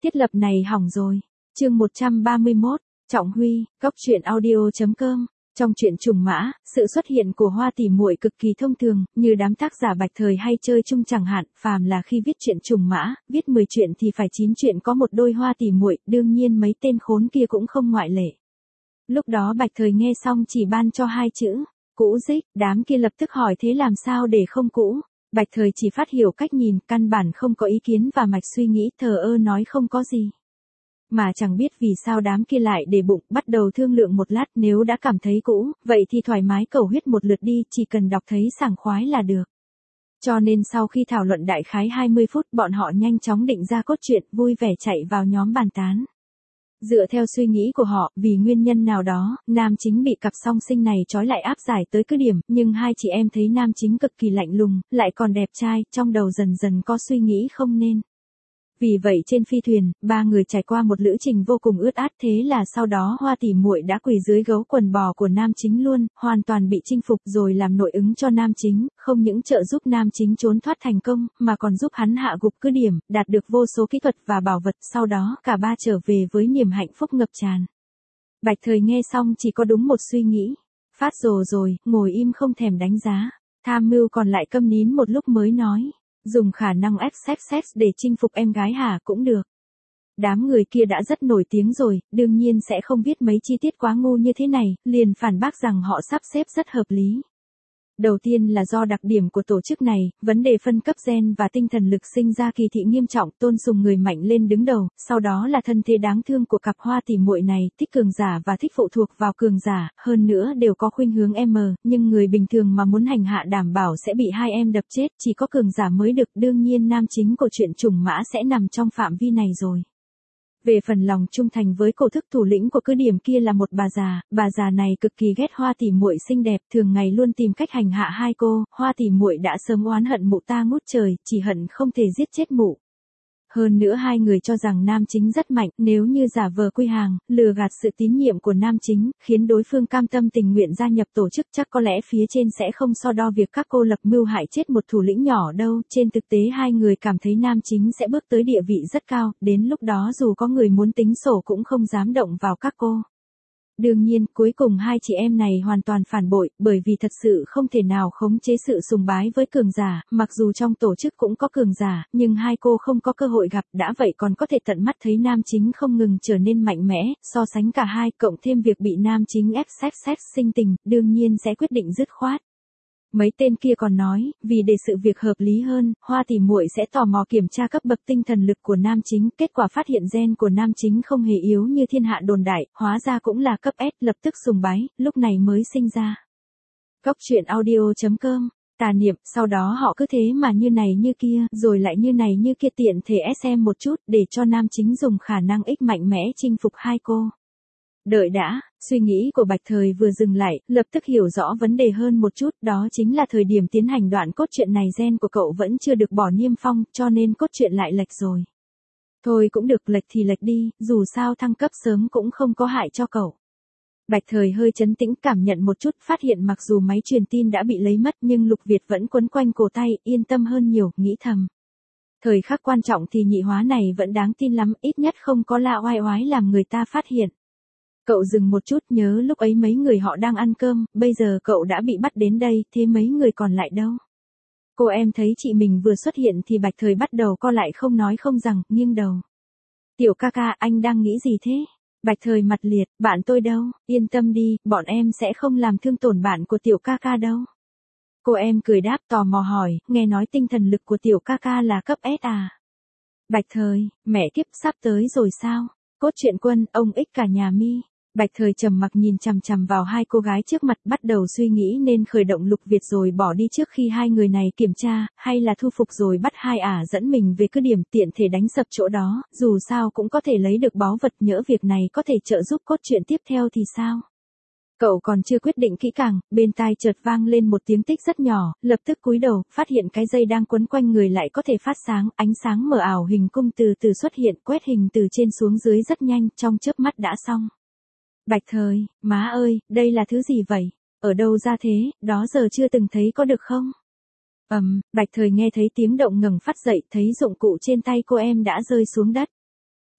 Thiết lập này hỏng rồi. Chương 131, Trọng Huy, Góc truyện audio.com. Trong truyện trùng mã, sự xuất hiện của Hoa tỷ muội cực kỳ thông thường, như đám tác giả Bạch Thời hay chơi chung chẳng hạn, phàm là khi viết truyện trùng mã, viết 10 truyện thì phải 9 truyện có một đôi Hoa tỷ muội, đương nhiên mấy tên khốn kia cũng không ngoại lệ. Lúc đó Bạch Thời nghe xong chỉ ban cho 2 chữ, cũ dích, đám kia lập tức hỏi thế làm sao để không cũ. Bạch Thời chỉ phát hiểu cách nhìn, căn bản không có ý kiến và mạch suy nghĩ, thờ ơ nói không có gì. Mà chẳng biết vì sao đám kia lại để bụng, bắt đầu thương lượng một lát, nếu đã cảm thấy cũ, vậy thì thoải mái cầu huyết một lượt đi, chỉ cần đọc thấy sảng khoái là được. Cho nên sau khi thảo luận đại khái 20 phút, bọn họ nhanh chóng định ra cốt truyện, vui vẻ chạy vào nhóm bàn tán. Dựa theo suy nghĩ của họ, vì nguyên nhân nào đó, nam chính bị cặp song sinh này trói lại áp giải tới cứ điểm, nhưng hai chị em thấy nam chính cực kỳ lạnh lùng, lại còn đẹp trai, trong đầu dần dần có suy nghĩ không nên. Vì vậy trên phi thuyền, ba người trải qua một lữ trình vô cùng ướt át, thế là sau đó Hoa tỷ muội đã quỳ dưới gấu quần bò của nam chính luôn, hoàn toàn bị chinh phục rồi làm nội ứng cho nam chính, không những trợ giúp nam chính trốn thoát thành công, mà còn giúp hắn hạ gục cứ điểm, đạt được vô số kỹ thuật và bảo vật, sau đó cả ba trở về với niềm hạnh phúc ngập tràn. Bạch Thời nghe xong chỉ có đúng một suy nghĩ, phát rồ rồi, ngồi im không thèm đánh giá, tham mưu còn lại câm nín một lúc mới nói. Dùng khả năng XXX để chinh phục em gái hả, cũng được. Đám người kia đã rất nổi tiếng rồi, đương nhiên sẽ không biết mấy chi tiết quá ngu như thế này, liền phản bác rằng họ sắp xếp rất hợp lý. Đầu tiên là do đặc điểm của tổ chức này, vấn đề phân cấp gen và tinh thần lực sinh ra kỳ thị nghiêm trọng, tôn sùng người mạnh lên đứng đầu, sau đó là thân thế đáng thương của cặp Hoa tỷ muội này, thích cường giả và thích phụ thuộc vào cường giả, hơn nữa đều có khuynh hướng M, nhưng người bình thường mà muốn hành hạ đảm bảo sẽ bị hai em đập chết, chỉ có cường giả mới được, đương nhiên nam chính của truyện trùng mã sẽ nằm trong phạm vi này rồi. Về phần lòng trung thành với cổ thức thủ lĩnh của cứ điểm kia là một bà già này cực kỳ ghét Hoa tỷ muội xinh đẹp, thường ngày luôn tìm cách hành hạ hai cô, Hoa tỷ muội đã sớm oán hận mụ ta ngút trời, chỉ hận không thể giết chết mụ. Hơn nữa hai người cho rằng nam chính rất mạnh, nếu như giả vờ quy hàng, lừa gạt sự tín nhiệm của nam chính, khiến đối phương cam tâm tình nguyện gia nhập tổ chức, chắc có lẽ phía trên sẽ không so đo việc các cô lập mưu hại chết một thủ lĩnh nhỏ đâu, trên thực tế hai người cảm thấy nam chính sẽ bước tới địa vị rất cao, đến lúc đó dù có người muốn tính sổ cũng không dám động vào các cô. Đương nhiên, cuối cùng hai chị em này hoàn toàn phản bội, bởi vì thật sự không thể nào khống chế sự sùng bái với cường giả, mặc dù trong tổ chức cũng có cường giả, nhưng hai cô không có cơ hội gặp, đã vậy còn có thể tận mắt thấy nam chính không ngừng trở nên mạnh mẽ, so sánh cả hai, cộng thêm việc bị nam chính XXX sinh tình, đương nhiên sẽ quyết định dứt khoát. Mấy tên kia còn nói, vì để sự việc hợp lý hơn, Hoa tỷ muội sẽ tò mò kiểm tra cấp bậc tinh thần lực của nam chính, kết quả phát hiện gen của nam chính không hề yếu như thiên hạ đồn đại, hóa ra cũng là cấp S, lập tức sùng bái, lúc này mới sinh ra. Góc truyện audio.com, tà niệm, sau đó họ cứ thế mà như này như kia, rồi lại như này như kia, tiện thể SM một chút, để cho nam chính dùng khả năng X mạnh mẽ chinh phục hai cô. Đợi đã, suy nghĩ của Bạch Thời vừa dừng lại, lập tức hiểu rõ vấn đề hơn một chút, đó chính là thời điểm tiến hành đoạn cốt truyện này gen của cậu vẫn chưa được bỏ niêm phong, cho nên cốt truyện lại lệch rồi. Thôi cũng được, lệch thì lệch đi, dù sao thăng cấp sớm cũng không có hại cho cậu. Bạch Thời hơi trấn tĩnh cảm nhận một chút, phát hiện mặc dù máy truyền tin đã bị lấy mất nhưng Lục Việt vẫn quấn quanh cổ tay, yên tâm hơn nhiều, nghĩ thầm. Thời khắc quan trọng thì nhị hóa này vẫn đáng tin lắm, ít nhất không có la oai oái làm người ta phát hiện. Cậu dừng một chút, nhớ lúc ấy mấy người họ đang ăn cơm, bây giờ cậu đã bị bắt đến đây, thế mấy người còn lại đâu? Cô em thấy chị mình vừa xuất hiện thì Bạch Thời bắt đầu co lại không nói không rằng, nghiêng đầu. Tiểu ca ca, anh đang nghĩ gì thế? Bạch Thời mặt liệt, bạn tôi đâu, yên tâm đi, bọn em sẽ không làm thương tổn bạn của tiểu ca ca đâu. Cô em cười đáp, tò mò hỏi, nghe nói tinh thần lực của tiểu ca ca là cấp S à? Bạch Thời, mẹ kiếp, sắp tới rồi sao? Cốt truyện quân, ông ích cả nhà mi. Bạch Thời trầm mặc nhìn chằm chằm vào hai cô gái trước mặt, bắt đầu suy nghĩ nên khởi động Lục Việt rồi bỏ đi trước khi hai người này kiểm tra, hay là thu phục rồi bắt hai dẫn mình về cứ điểm, tiện thể đánh sập chỗ đó, dù sao cũng có thể lấy được báu vật, nhỡ việc này có thể trợ giúp cốt truyện tiếp theo thì sao? Cậu còn chưa quyết định kỹ càng, bên tai chợt vang lên một tiếng tích rất nhỏ, lập tức cúi đầu, phát hiện cái dây đang quấn quanh người lại có thể phát sáng, ánh sáng mờ ảo hình cung từ từ xuất hiện, quét hình từ trên xuống dưới rất nhanh, trong chớp mắt đã xong. Bạch Thời, má ơi, đây là thứ gì vậy? Ở đâu ra thế, đó giờ chưa từng thấy có được không? Bạch Thời nghe thấy tiếng động ngẩng phát dậy, thấy dụng cụ trên tay cô em đã rơi xuống đất.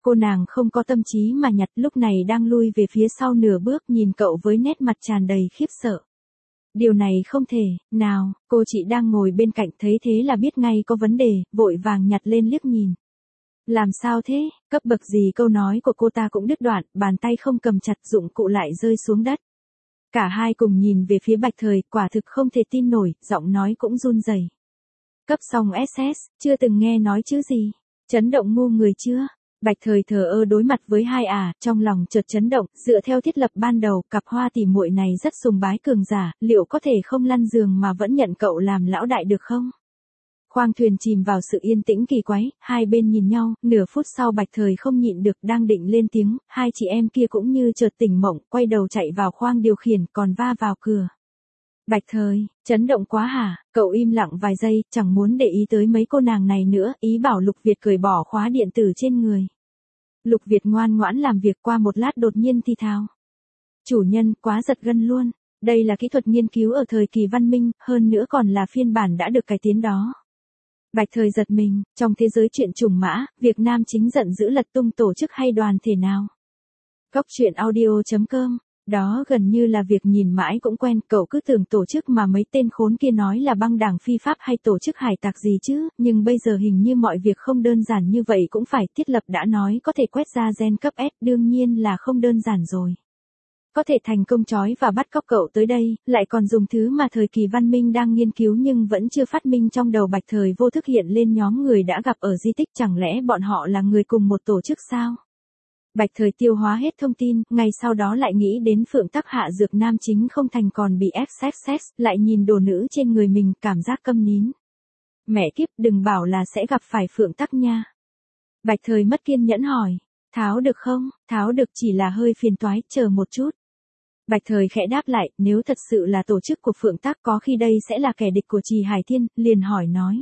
Cô nàng không có tâm trí mà nhặt, lúc này đang lui về phía sau nửa bước nhìn cậu với nét mặt tràn đầy khiếp sợ. Điều này không thể, nào, cô chị đang ngồi bên cạnh thấy thế là biết ngay có vấn đề, vội vàng nhặt lên liếc nhìn. Làm sao thế, cấp bậc gì, câu nói của cô ta cũng đứt đoạn, bàn tay không cầm chặt dụng cụ lại rơi xuống đất. Cả hai cùng nhìn về phía Bạch Thời, quả thực không thể tin nổi, giọng nói cũng run rẩy. Cấp xong SS, chưa từng nghe nói chứ gì. Chấn động ngu người chưa? Bạch Thời thờ ơ đối mặt với hai trong lòng chợt chấn động, dựa theo thiết lập ban đầu, cặp Hoa tỷ muội này rất sùng bái cường giả, liệu có thể không lăn giường mà vẫn nhận cậu làm lão đại được không? Khoang thuyền chìm vào sự yên tĩnh kỳ quái, hai bên nhìn nhau, nửa phút sau Bạch Thời không nhịn được đang định lên tiếng, hai chị em kia cũng như chợt tỉnh mộng, quay đầu chạy vào khoang điều khiển còn va vào cửa. Bạch Thời, chấn động quá hả, cậu im lặng vài giây, chẳng muốn để ý tới mấy cô nàng này nữa, ý bảo Lục Việt cởi bỏ khóa điện tử trên người. Lục Việt ngoan ngoãn làm việc, qua một lát đột nhiên thì thào. Chủ nhân, quá giật gân luôn, đây là kỹ thuật nghiên cứu ở thời kỳ văn minh, hơn nữa còn là phiên bản đã được cải tiến đó. Bạch Thời giật mình, trong thế giới truyện trùng mã, việc nam chính giận dữ lật tung tổ chức hay đoàn thể nào? Góc truyện audio.com, đó gần như là việc nhìn mãi cũng quen, cậu cứ tưởng tổ chức mà mấy tên khốn kia nói là băng đảng phi pháp hay tổ chức hải tặc gì chứ, nhưng bây giờ hình như mọi việc không đơn giản như vậy, cũng phải, thiết lập đã nói có thể quét ra gen cấp S, đương nhiên là không đơn giản rồi. Có thể thành công trói và bắt cóc cậu tới đây, lại còn dùng thứ mà thời kỳ văn minh đang nghiên cứu nhưng vẫn chưa phát minh, trong đầu Bạch Thời vô thức hiện lên nhóm người đã gặp ở di tích, chẳng lẽ bọn họ là người cùng một tổ chức sao? Bạch Thời tiêu hóa hết thông tin, ngay sau đó lại nghĩ đến Phượng Tắc hạ dược nam chính không thành còn bị XXX, lại nhìn đồ nữ trên người mình, cảm giác câm nín. Mẹ kiếp, đừng bảo là sẽ gặp phải Phượng Tắc nha. Bạch Thời mất kiên nhẫn hỏi, tháo được không? Tháo được, chỉ là hơi phiền toái, chờ một chút. Bạch Thời khẽ đáp lại, nếu thật sự là tổ chức của Phượng Tắc có khi đây sẽ là kẻ địch của Trì Hải Thiên, liền hỏi nói.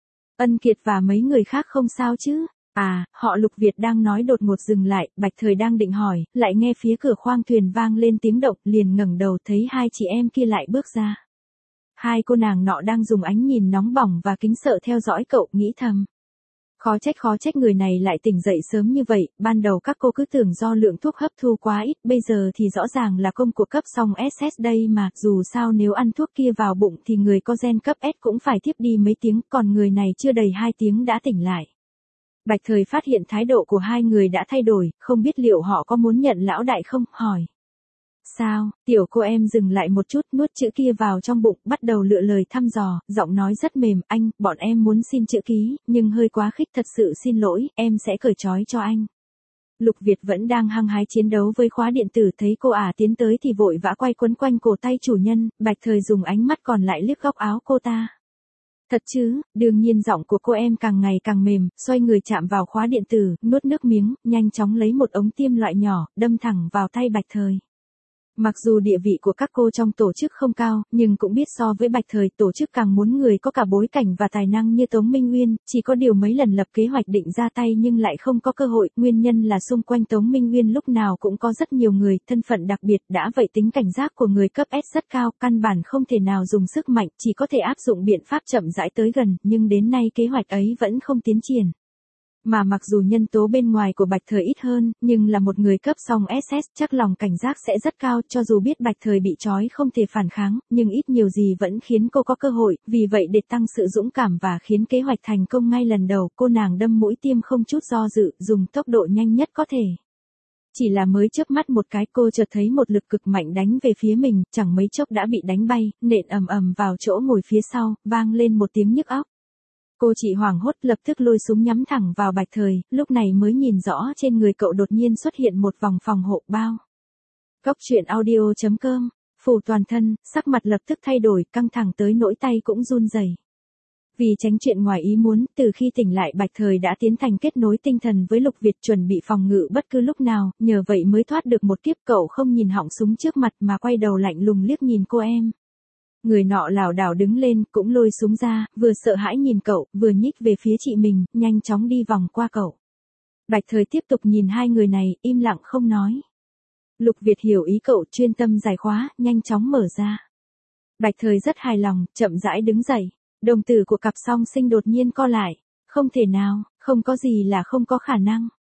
Ân Kiệt và mấy người khác không sao chứ? Họ Lục Việt đang nói đột ngột dừng lại, Bạch Thời đang định hỏi, lại nghe phía cửa khoang thuyền vang lên tiếng động, liền ngẩng đầu thấy hai chị em kia lại bước ra. Hai cô nàng nọ đang dùng ánh nhìn nóng bỏng và kính sợ theo dõi cậu, nghĩ thầm. Khó trách người này lại tỉnh dậy sớm như vậy, ban đầu các cô cứ tưởng do lượng thuốc hấp thu quá ít, bây giờ thì rõ ràng là công của cấp xong SS đây mà, dù sao nếu ăn thuốc kia vào bụng thì người có gen cấp S cũng phải thiếp đi mấy tiếng, còn người này chưa đầy 2 tiếng đã tỉnh lại. Bạch Thời phát hiện thái độ của hai người đã thay đổi, không biết liệu họ có muốn nhận lão đại không, hỏi. Sao, tiểu cô em dừng lại một chút, nuốt chữ kia vào trong bụng, bắt đầu lựa lời thăm dò, giọng nói rất mềm, anh, bọn em muốn xin chữ ký, nhưng hơi quá khích, thật sự xin lỗi, em sẽ cởi trói cho anh. Lục Việt vẫn đang hăng hái chiến đấu với khóa điện tử, thấy cô tiến tới thì vội vã quay quấn quanh cổ tay chủ nhân, Bạch Thời dùng ánh mắt còn lại liếc góc áo cô ta. Thật chứ, đương nhiên, giọng của cô em càng ngày càng mềm, xoay người chạm vào khóa điện tử, nuốt nước miếng, nhanh chóng lấy một ống tiêm loại nhỏ, đâm thẳng vào tay Bạch Thời. Mặc dù địa vị của các cô trong tổ chức không cao, nhưng cũng biết so với Bạch Thời, tổ chức càng muốn người có cả bối cảnh và tài năng như Tống Minh Uyên, chỉ có điều mấy lần lập kế hoạch định ra tay nhưng lại không có cơ hội, nguyên nhân là xung quanh Tống Minh Uyên lúc nào cũng có rất nhiều người, thân phận đặc biệt, đã vậy tính cảnh giác của người cấp S rất cao, căn bản không thể nào dùng sức mạnh, chỉ có thể áp dụng biện pháp chậm rãi tới gần, nhưng đến nay kế hoạch ấy vẫn không tiến triển. Mà mặc dù nhân tố bên ngoài của Bạch Thời ít hơn, nhưng là một người cấp xong SS, chắc lòng cảnh giác sẽ rất cao, cho dù biết Bạch Thời bị trói không thể phản kháng, nhưng ít nhiều gì vẫn khiến cô có cơ hội, vì vậy để tăng sự dũng cảm và khiến kế hoạch thành công ngay lần đầu, cô nàng đâm mũi tiêm không chút do dự, dùng tốc độ nhanh nhất có thể. Chỉ là mới chớp mắt một cái, cô chợt thấy một lực cực mạnh đánh về phía mình, chẳng mấy chốc đã bị đánh bay, nện ầm ầm vào chỗ ngồi phía sau, vang lên một tiếng nhức óc. Cô chị hoảng hốt lập tức lôi súng nhắm thẳng vào Bạch Thời, lúc này mới nhìn rõ trên người cậu đột nhiên xuất hiện một vòng phòng hộ bao. Góc truyện audio.com, phủ toàn thân, sắc mặt lập tức thay đổi, căng thẳng tới nỗi tay cũng run rẩy. Vì tránh chuyện ngoài ý muốn, từ khi tỉnh lại Bạch Thời đã tiến hành kết nối tinh thần với Lục Việt, chuẩn bị phòng ngự bất cứ lúc nào, nhờ vậy mới thoát được một kiếp. Cậu không nhìn họng súng trước mặt mà quay đầu lạnh lùng liếc nhìn cô em. Người nọ lảo đảo đứng lên, cũng lôi súng ra, vừa sợ hãi nhìn cậu, vừa nhích về phía chị mình, nhanh chóng đi vòng qua cậu. Bạch Thời tiếp tục nhìn hai người này, im lặng không nói. Lục Việt hiểu ý cậu, chuyên tâm giải khóa, nhanh chóng mở ra. Bạch Thời rất hài lòng, chậm rãi đứng dậy. Đồng tử của cặp song sinh đột nhiên co lại. Không thể nào, không có gì là không có khả năng.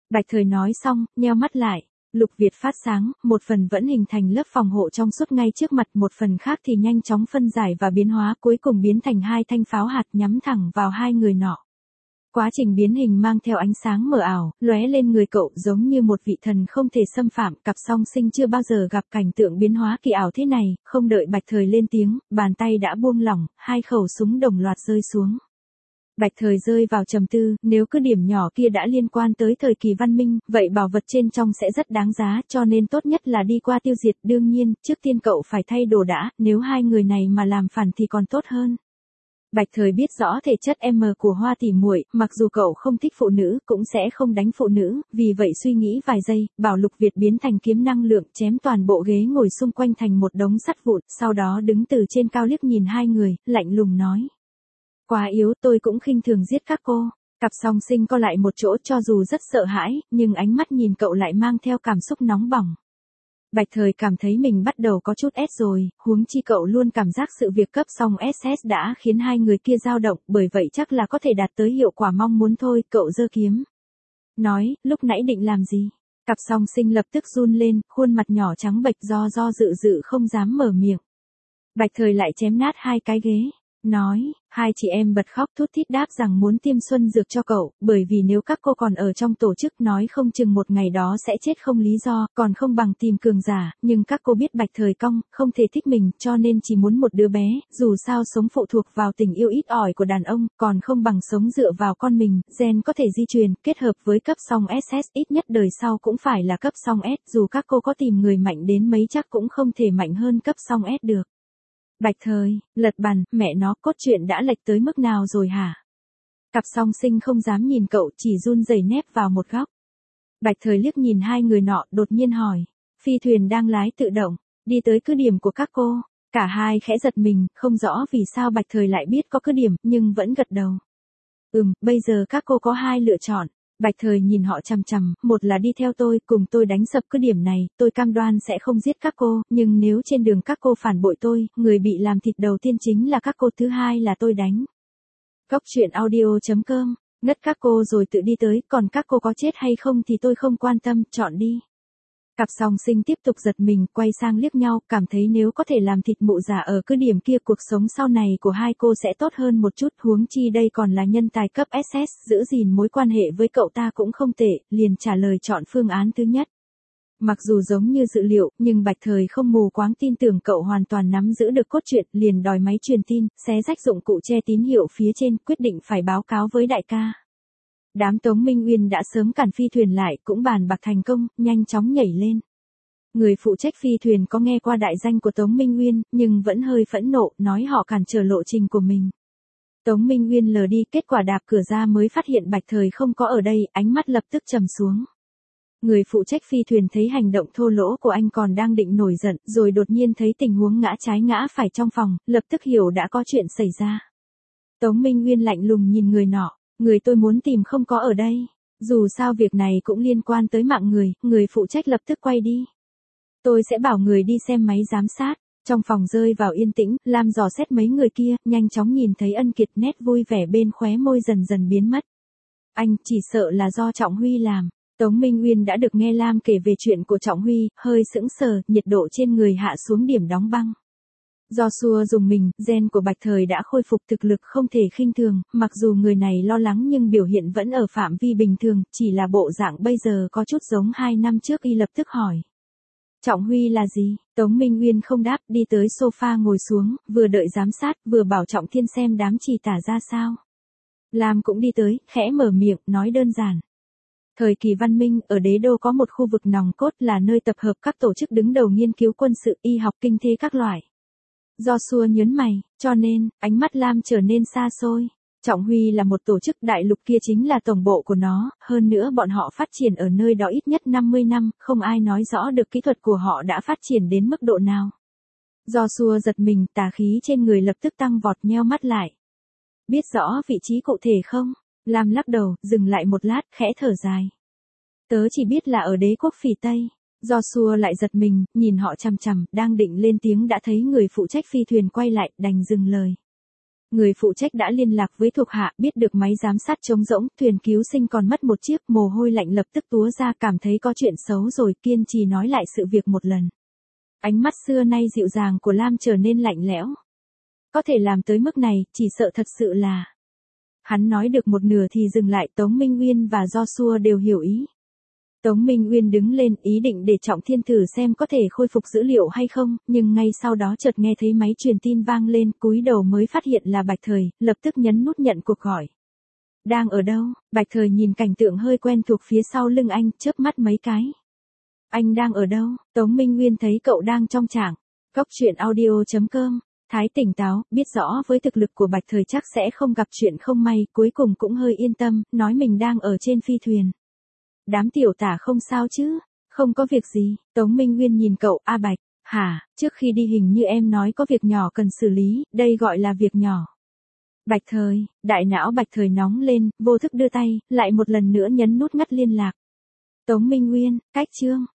Bạch Thời nói xong, nheo mắt lại. Lục Việt phát sáng, một phần vẫn hình thành lớp phòng hộ trong suốt ngay trước mặt, một phần khác thì nhanh chóng phân giải và biến hóa, cuối cùng biến thành hai thanh pháo hạt nhắm thẳng vào hai người nọ. Quá trình biến hình mang theo ánh sáng mờ ảo, lóe lên người cậu giống như một vị thần không thể xâm phạm, cặp song sinh chưa bao giờ gặp cảnh tượng biến hóa kỳ ảo thế này, không đợi Bạch Thời lên tiếng, bàn tay đã buông lỏng, hai khẩu súng đồng loạt rơi xuống. Bạch Thời rơi vào trầm tư, nếu cứ điểm nhỏ kia đã liên quan tới thời kỳ văn minh, vậy bảo vật trên trong sẽ rất đáng giá, cho nên tốt nhất là đi qua tiêu diệt, đương nhiên, trước tiên cậu phải thay đồ đã, nếu hai người này mà làm phản thì còn tốt hơn. Bạch Thời biết rõ thể chất M của Hoa tỷ muội, mặc dù cậu không thích phụ nữ, cũng sẽ không đánh phụ nữ, vì vậy suy nghĩ vài giây, bảo Lục Việt biến thành kiếm năng lượng, chém toàn bộ ghế ngồi xung quanh thành một đống sắt vụn, sau đó đứng từ trên cao liếc nhìn hai người, lạnh lùng nói. Quá yếu, tôi cũng khinh thường giết các cô. Cặp song sinh co lại một chỗ, cho dù rất sợ hãi, nhưng ánh mắt nhìn cậu lại mang theo cảm xúc nóng bỏng. Bạch Thời cảm thấy mình bắt đầu có chút S rồi, huống chi cậu luôn cảm giác sự việc cấp song SS đã khiến hai người kia dao động, bởi vậy chắc là có thể đạt tới hiệu quả mong muốn thôi, cậu giơ kiếm. Nói, lúc nãy định làm gì? Cặp song sinh lập tức run lên, khuôn mặt nhỏ trắng bệch do dự không dám mở miệng. Bạch Thời lại chém nát hai cái ghế. Nói, hai chị em bật khóc thút thít đáp rằng muốn tiêm xuân dược cho cậu, bởi vì nếu các cô còn ở trong tổ chức nói không chừng một ngày đó sẽ chết không lý do, còn không bằng tìm cường giả, nhưng các cô biết Bạch Thời cong, không thể thích mình, cho nên chỉ muốn một đứa bé, dù sao sống phụ thuộc vào tình yêu ít ỏi của đàn ông, còn không bằng sống dựa vào con mình, gen có thể di truyền, kết hợp với cấp song SS, ít nhất đời sau cũng phải là cấp song S, dù các cô có tìm người mạnh đến mấy chắc cũng không thể mạnh hơn cấp song S được. Bạch Thời, lật bàn, mẹ nó, cốt truyện đã lệch tới mức nào rồi hả? Cặp song sinh không dám nhìn cậu, chỉ run rẩy nép vào một góc. Bạch Thời liếc nhìn hai người nọ, đột nhiên hỏi. Phi thuyền đang lái tự động, đi tới cứ điểm của các cô. Cả hai khẽ giật mình, không rõ vì sao Bạch Thời lại biết có cứ điểm, nhưng vẫn gật đầu. Bây giờ các cô có hai lựa chọn. Bạch Thời nhìn họ chằm chằm, một là đi theo tôi, cùng tôi đánh sập cứ điểm này, tôi cam đoan sẽ không giết các cô, nhưng nếu trên đường các cô phản bội tôi, người bị làm thịt đầu tiên chính là các cô, thứ hai là tôi đánh. Góc truyện audio.com, ngất các cô rồi tự đi tới, còn các cô có chết hay không thì tôi không quan tâm, chọn đi. Cặp song sinh tiếp tục giật mình, quay sang liếc nhau, cảm thấy nếu có thể làm thịt mụ già ở cứ điểm kia, cuộc sống sau này của hai cô sẽ tốt hơn một chút, huống chi đây còn là nhân tài cấp SS, giữ gìn mối quan hệ với cậu ta cũng không tệ, liền trả lời chọn phương án thứ nhất. Mặc dù giống như dự liệu, nhưng Bạch Thời không mù quáng tin tưởng cậu hoàn toàn nắm giữ được cốt truyện, liền đòi máy truyền tin, xé rách dụng cụ che tín hiệu phía trên, quyết định phải báo cáo với đại ca. Đám Tống Minh Uyên đã sớm cản phi thuyền lại, cũng bàn bạc thành công, nhanh chóng nhảy lên. Người phụ trách phi thuyền có nghe qua đại danh của Tống Minh Uyên, nhưng vẫn hơi phẫn nộ, nói họ cản trở lộ trình của mình. Tống Minh Uyên lờ đi, kết quả đạp cửa ra mới phát hiện Bạch Thời không có ở đây, ánh mắt lập tức trầm xuống. Người phụ trách phi thuyền thấy hành động thô lỗ của anh còn đang định nổi giận, rồi đột nhiên thấy tình huống ngã trái ngã phải trong phòng, lập tức hiểu đã có chuyện xảy ra. Tống Minh Uyên lạnh lùng nhìn người nọ. Người tôi muốn tìm không có ở đây. Dù sao việc này cũng liên quan tới mạng người phụ trách lập tức quay đi. Tôi sẽ bảo người đi xem máy giám sát. Trong phòng rơi vào yên tĩnh, Lam dò xét mấy người kia, nhanh chóng nhìn thấy Ân Kiệt, nét vui vẻ bên khóe môi dần dần biến mất. Anh, chỉ sợ là do Trọng Huy làm. Tống Minh Uyên đã được nghe Lam kể về chuyện của Trọng Huy, hơi sững sờ, nhiệt độ trên người hạ xuống điểm đóng băng. Do xua dùng mình, gen của Bạch Thời đã khôi phục, thực lực không thể khinh thường, mặc dù người này lo lắng nhưng biểu hiện vẫn ở phạm vi bình thường, chỉ là bộ dạng bây giờ có chút giống 2 năm trước. Y lập tức hỏi. Trọng Huy là gì? Tống Minh Uyên không đáp, đi tới sofa ngồi xuống, vừa đợi giám sát, vừa bảo Trọng Thiên xem đám chỉ tả ra sao. Lam cũng đi tới, khẽ mở miệng, nói đơn giản. Thời kỳ văn minh, ở đế đô có một khu vực nòng cốt là nơi tập hợp các tổ chức đứng đầu nghiên cứu quân sự, y học, kinh thế các loại. Do xua nhớn mày, cho nên, ánh mắt Lam trở nên xa xôi. Trọng Huy là một tổ chức, đại lục kia chính là tổng bộ của nó, hơn nữa bọn họ phát triển ở nơi đó ít nhất 50 năm, không ai nói rõ được kỹ thuật của họ đã phát triển đến mức độ nào. Do xua giật mình, tà khí trên người lập tức tăng vọt, nheo mắt lại. Biết rõ vị trí cụ thể không? Lam lắc đầu, dừng lại một lát, khẽ thở dài. Tớ chỉ biết là ở đế quốc Phỉ Tây. Do xua lại giật mình, nhìn họ chằm chằm, đang định lên tiếng đã thấy người phụ trách phi thuyền quay lại, đành dừng lời. Người phụ trách đã liên lạc với thuộc hạ, biết được máy giám sát trống rỗng, thuyền cứu sinh còn mất một chiếc, mồ hôi lạnh lập tức túa ra, cảm thấy có chuyện xấu rồi, kiên trì nói lại sự việc một lần. Ánh mắt xưa nay dịu dàng của Lam trở nên lạnh lẽo. Có thể làm tới mức này, chỉ sợ thật sự là... Hắn nói được một nửa thì dừng lại, Tống Minh Uyên và Joshua đều hiểu ý. Tống Minh Uyên đứng lên, ý định để Trọng Thiên thử xem có thể khôi phục dữ liệu hay không, nhưng ngay sau đó chợt nghe thấy máy truyền tin vang lên, cúi đầu mới phát hiện là Bạch Thời, lập tức nhấn nút nhận cuộc gọi. Đang ở đâu? Bạch Thời nhìn cảnh tượng hơi quen thuộc phía sau lưng anh, chớp mắt mấy cái. Anh đang ở đâu? Tống Minh Uyên thấy cậu đang trong trảng. Cóc truyện audio.com. Thái tỉnh táo, biết rõ với thực lực của Bạch Thời chắc sẽ không gặp chuyện không may, cuối cùng cũng hơi yên tâm, nói mình đang ở trên phi thuyền. Đám tiểu tả không sao chứ? Không có việc gì. Tống Minh Nguyên nhìn cậu, a Bạch, hả, trước khi đi hình như em nói có việc nhỏ cần xử lý, đây gọi là việc nhỏ. Bạch Thời, đại não Bạch Thời nóng lên, vô thức đưa tay, lại một lần nữa nhấn nút ngắt liên lạc. Tống Minh Nguyên, cách chương.